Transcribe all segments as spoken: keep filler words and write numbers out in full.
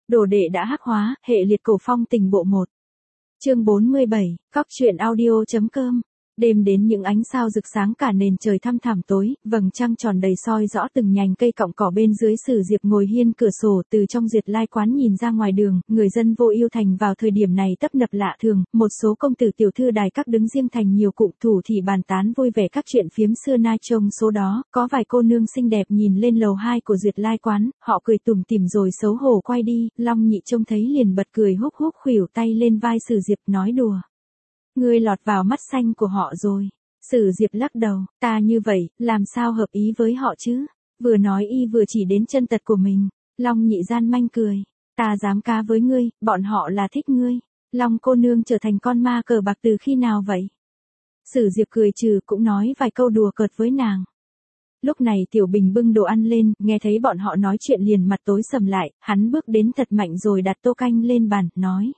Đồ đệ đã hắc hóa, hệ liệt cổ phong tình bộ một. Chương bốn mươi bảy, Cóc truyện audio.com. Đêm đến những ánh sao rực sáng cả nền trời thăm thẳm tối, vầng trăng tròn đầy soi rõ từng nhành cây cọng cỏ bên dưới. Sử Diệp ngồi hiên cửa sổ từ trong Duyệt Lai quán nhìn ra ngoài đường, người dân Vô Ưu thành vào thời điểm này tấp nập lạ thường, một số công tử tiểu thư đài các đứng riêng thành nhiều cụm thủ thì bàn tán vui vẻ các chuyện phiếm xưa nay. Trong số đó, có vài cô nương xinh đẹp nhìn lên lầu hai của Duyệt Lai quán, họ cười tủm tỉm rồi xấu hổ quay đi. Long Nhị trông thấy liền bật cười húc húc khuỷu tay lên vai Sử Diệp nói đùa. Ngươi lọt vào mắt xanh của họ rồi. Sử Diệp lắc đầu, ta như vậy, làm sao hợp ý với họ chứ? Vừa nói y vừa chỉ đến chân tật của mình. Long Nhị gian manh cười, ta dám cá với ngươi, bọn họ là thích ngươi. Long cô nương trở thành con ma cờ bạc từ khi nào vậy? Sử Diệp cười trừ cũng nói vài câu đùa cợt với nàng. Lúc này Tiểu Bình bưng đồ ăn lên, nghe thấy bọn họ nói chuyện liền mặt tối sầm lại, hắn bước đến thật mạnh rồi đặt tô canh lên bàn, nói.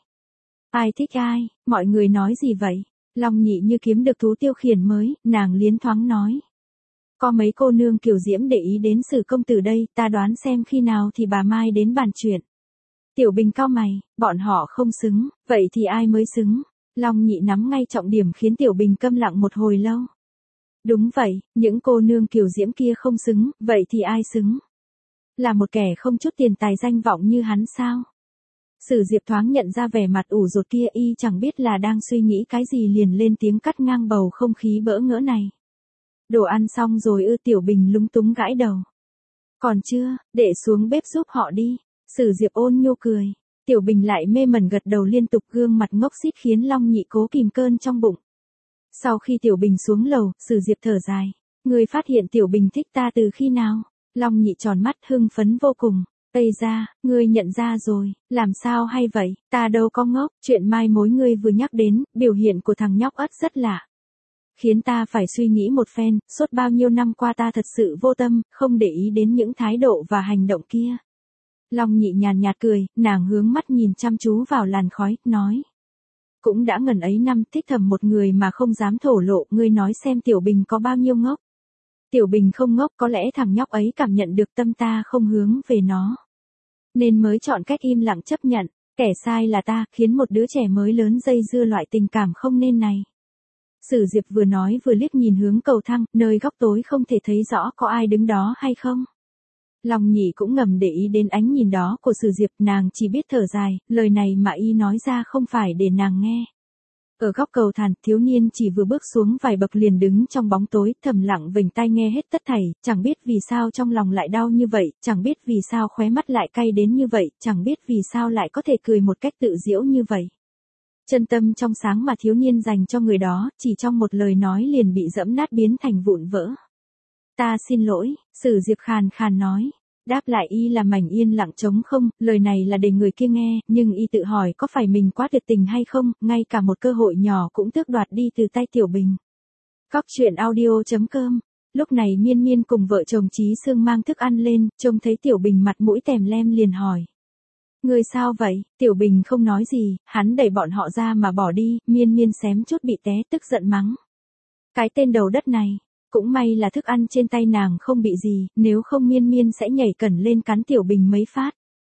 Ai thích ai, mọi người nói gì vậy? Long Nhị như kiếm được thú tiêu khiển mới, nàng liến thoáng nói. Có mấy cô nương kiều diễm để ý đến Sử công tử đây, ta đoán xem khi nào thì bà Mai đến bàn chuyện. Tiểu Bình cau mày, bọn họ không xứng, vậy thì ai mới xứng? Long Nhị nắm ngay trọng điểm khiến Tiểu Bình câm lặng một hồi lâu. Đúng vậy, những cô nương kiều diễm kia không xứng, vậy thì ai xứng? Là một kẻ không chút tiền tài danh vọng như hắn sao? Sử Diệp thoáng nhận ra vẻ mặt ủ rột kia, y chẳng biết là đang suy nghĩ cái gì liền lên tiếng cắt ngang bầu không khí bỡ ngỡ này. Đồ ăn xong rồi ư? Tiểu Bình lúng túng gãi đầu. Còn chưa, để xuống bếp giúp họ đi. Sử Diệp ôn nhu cười. Tiểu Bình lại mê mẩn gật đầu liên tục, gương mặt ngốc xít khiến Long Nhị cố kìm cơn trong bụng. Sau khi Tiểu Bình xuống lầu, Sử Diệp thở dài. Ngươi phát hiện Tiểu Bình thích ta từ khi nào? Long Nhị tròn mắt hưng phấn vô cùng. Ây ra, ngươi nhận ra rồi, làm sao hay vậy, ta đâu có ngốc, chuyện mai mối ngươi vừa nhắc đến, biểu hiện của thằng nhóc ất rất lạ. Khiến ta phải suy nghĩ một phen, suốt bao nhiêu năm qua ta thật sự vô tâm, không để ý đến những thái độ và hành động kia. Long Nhị nhàn nhạt cười, nàng hướng mắt nhìn chăm chú vào làn khói, nói. Cũng đã ngần ấy năm thích thầm một người mà không dám thổ lộ, ngươi nói xem Tiểu Bình có bao nhiêu ngốc. Tiểu Bình không ngốc, có lẽ thằng nhóc ấy cảm nhận được tâm ta không hướng về nó. Nên mới chọn cách im lặng chấp nhận, kẻ sai là ta, khiến một đứa trẻ mới lớn dây dưa loại tình cảm không nên này. Sử Diệp vừa nói vừa liếc nhìn hướng cầu thang, nơi góc tối không thể thấy rõ có ai đứng đó hay không. Long Nhị cũng ngầm để ý đến ánh nhìn đó của Sử Diệp, nàng chỉ biết thở dài, lời này mà y nói ra không phải để nàng nghe. Ở góc cầu thàn, thiếu niên chỉ vừa bước xuống vài bậc liền đứng trong bóng tối, thầm lặng vểnh tai nghe hết tất thảy, chẳng biết vì sao trong lòng lại đau như vậy, chẳng biết vì sao khóe mắt lại cay đến như vậy, chẳng biết vì sao lại có thể cười một cách tự giễu như vậy. Chân tâm trong sáng mà thiếu niên dành cho người đó, chỉ trong một lời nói liền bị dẫm nát biến thành vụn vỡ. Ta xin lỗi, Sử Diệp khàn khàn nói. Đáp lại y là mảnh yên lặng trống không, lời này là để người kia nghe, nhưng y tự hỏi có phải mình quá tuyệt tình hay không, ngay cả một cơ hội nhỏ cũng tước đoạt đi từ tay Tiểu Bình. Cóc truyện audio.com. Lúc này Miên Miên cùng vợ chồng Chí Sương mang thức ăn lên, trông thấy Tiểu Bình mặt mũi tèm lem liền hỏi. Người sao vậy? Tiểu Bình không nói gì, hắn đẩy bọn họ ra mà bỏ đi, Miên Miên xém chút bị té tức giận mắng. Cái tên đầu đất này. Cũng may là thức ăn trên tay nàng không bị gì, nếu không Miên Miên sẽ nhảy cẩn lên cắn Tiểu Bình mấy phát.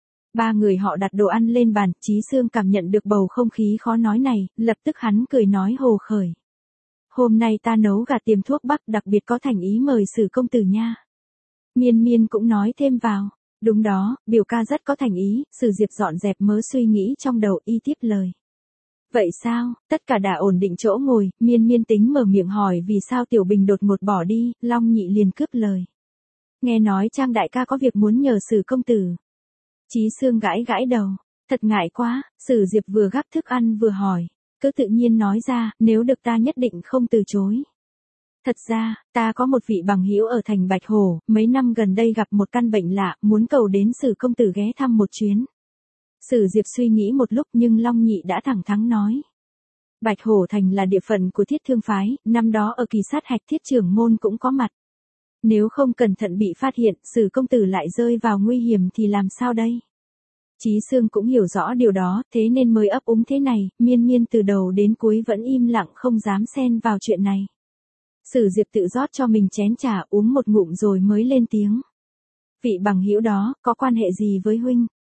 Ba người họ đặt đồ ăn lên bàn, Chí Sương cảm nhận được bầu không khí khó nói này, lập tức hắn cười nói hồ khởi. Hôm nay ta nấu gà tiềm thuốc bắc đặc biệt có thành ý mời Sử công tử nha. Miên Miên cũng nói thêm vào. Đúng đó, biểu ca rất có thành ý, Sử Diệp dọn dẹp mớ suy nghĩ trong đầu, y tiếp lời. Vậy sao, tất cả đã ổn định chỗ ngồi, Miên Miên tính mở miệng hỏi vì sao Tiểu Bình đột ngột bỏ đi, Long Nhị liền cướp lời. Nghe nói Trang đại ca có việc muốn nhờ Sử công tử. Chí Sương gãi gãi đầu, thật ngại quá, Sử Diệp vừa gắp thức ăn vừa hỏi, cứ tự nhiên nói ra, nếu được ta nhất định không từ chối. Thật ra, ta có một vị bằng hữu ở thành Bạch Hổ, mấy năm gần đây gặp một căn bệnh lạ, muốn cầu đến Sử công tử ghé thăm một chuyến. Sử Diệp suy nghĩ một lúc nhưng Long Nhị đã thẳng thắn nói. Bạch Hổ Thành là địa phận của Thiết Thương phái, năm đó ở kỳ sát hạch Thiết trưởng môn cũng có mặt. Nếu không cẩn thận bị phát hiện, Sử công tử lại rơi vào nguy hiểm thì làm sao đây? Chí Sương cũng hiểu rõ điều đó, thế nên mới ấp úng thế này, Miên Miên từ đầu đến cuối vẫn im lặng không dám xen vào chuyện này. Sử Diệp tự rót cho mình chén trà uống một ngụm rồi mới lên tiếng. Vị bằng hữu đó, có quan hệ gì với huynh?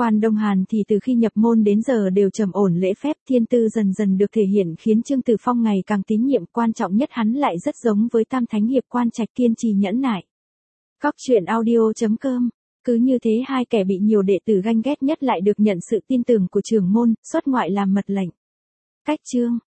Quan Đông Hàn thì từ khi nhập môn đến giờ đều trầm ổn lễ phép, thiên tư dần dần được thể hiện khiến Trương Tử Phong ngày càng tín nhiệm, quan trọng nhất hắn lại rất giống với Tam Thánh Hiệp Quan Trạch, kiên trì nhẫn nại. Cóc truyện audio chấm com. Cứ như thế hai kẻ bị nhiều đệ tử ganh ghét nhất lại được nhận sự tin tưởng của trưởng môn, xuất ngoại làm mật lệnh. Cách chương